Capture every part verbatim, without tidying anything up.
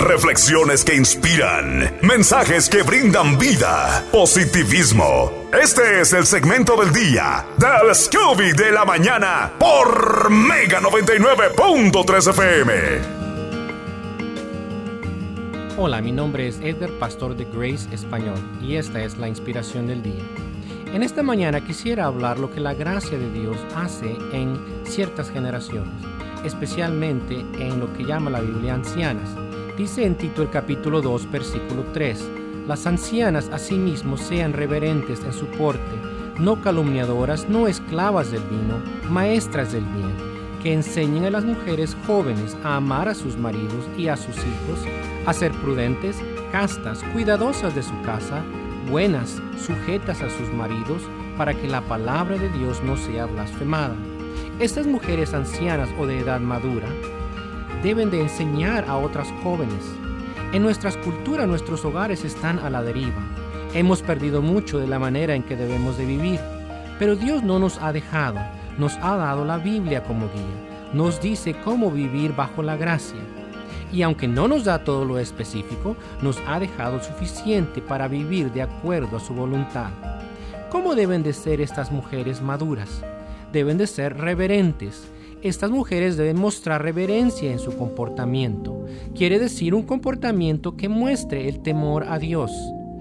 reflexiones que inspiran, mensajes que brindan vida, positivismo. Este es el segmento del día del Scooby de la mañana por Mega noventa y nueve punto tres F M. Hola, mi nombre es Edgar, pastor de Grace Español, y esta es la inspiración del día. En esta mañana quisiera hablar lo que la gracia de Dios hace en ciertas generaciones, especialmente en lo que llama la Biblia ancianas. Dice en Tito el capítulo dos, versículo tres, las ancianas asimismo sean reverentes en su porte, no calumniadoras, no esclavas del vino, maestras del bien, que enseñen a las mujeres jóvenes a amar a sus maridos y a sus hijos, a ser prudentes, castas, cuidadosas de su casa, buenas, sujetas a sus maridos, para que la palabra de Dios no sea blasfemada. Estas mujeres ancianas o de edad madura deben de enseñar a otras jóvenes. En nuestras culturas, nuestros hogares están a la deriva. Hemos perdido mucho de la manera en que debemos de vivir, pero Dios no nos ha dejado, nos ha dado la Biblia como guía, nos dice cómo vivir bajo la gracia. Y aunque no nos da todo lo específico, nos ha dejado suficiente para vivir de acuerdo a su voluntad. ¿Cómo deben de ser estas mujeres maduras? Deben de ser reverentes. Estas mujeres deben mostrar reverencia en su comportamiento. Quiere decir un comportamiento que muestre el temor a Dios.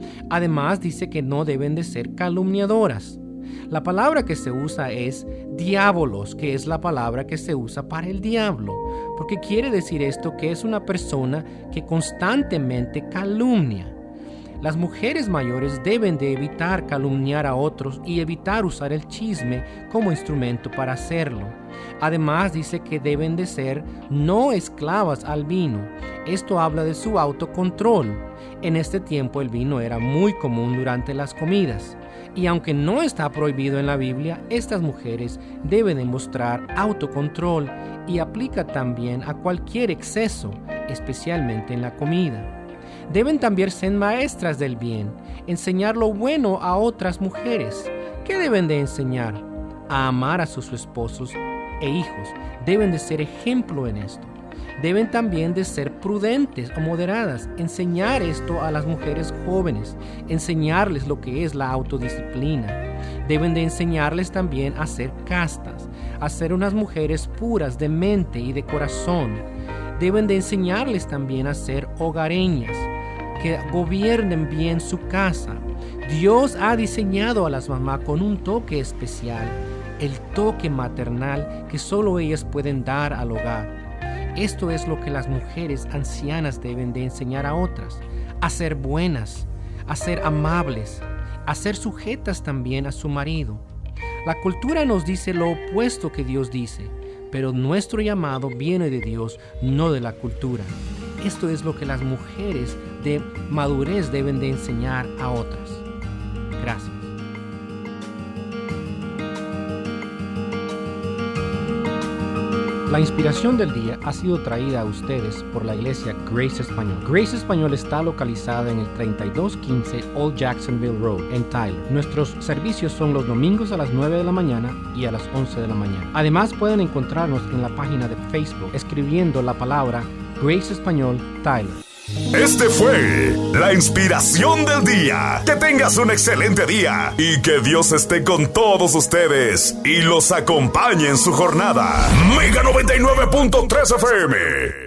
Además dice que no deben de ser calumniadoras. La palabra que se usa es diabolos, que es la palabra que se usa para el diablo, porque quiere decir esto que es una persona que constantemente calumnia. Las mujeres mayores deben de evitar calumniar a otros y evitar usar el chisme como instrumento para hacerlo. Además dice que deben de ser no esclavas al vino. Esto habla de su autocontrol. En este tiempo el vino era muy común durante las comidas. Y aunque no está prohibido en la Biblia, estas mujeres deben demostrar autocontrol y aplica también a cualquier exceso, especialmente en la comida. Deben también ser maestras del bien, enseñar lo bueno a otras mujeres. ¿Qué deben de enseñar? A amar a sus esposos e hijos. Deben de ser ejemplo en esto. Deben también de ser prudentes o moderadas, enseñar esto a las mujeres jóvenes, enseñarles lo que es la autodisciplina. Deben de enseñarles también a ser castas, a ser unas mujeres puras de mente y de corazón. Deben de enseñarles también a ser hogareñas, que gobiernen bien su casa. Dios ha diseñado a las mamás con un toque especial, el toque maternal que solo ellas pueden dar al hogar. Esto es lo que las mujeres ancianas deben de enseñar a otras, a ser buenas, a ser amables, a ser sujetas también a su marido. La cultura nos dice lo opuesto que Dios dice, pero nuestro llamado viene de Dios, no de la cultura. Esto es lo que las mujeres de madurez deben de enseñar a otras. Gracias. La inspiración del día ha sido traída a ustedes por la iglesia Grace Español. Grace Español está localizada en el treinta y dos quince Old Jacksonville Road, en Tyler. Nuestros servicios son los domingos a las nueve de la mañana y a las once de la mañana. Además, pueden encontrarnos en la página de Facebook escribiendo la palabra Grace Español Tyler. Este fue la inspiración del día. Que tengas un excelente día y que Dios esté con todos ustedes y los acompañe en su jornada. Mega noventa y nueve punto tres F M.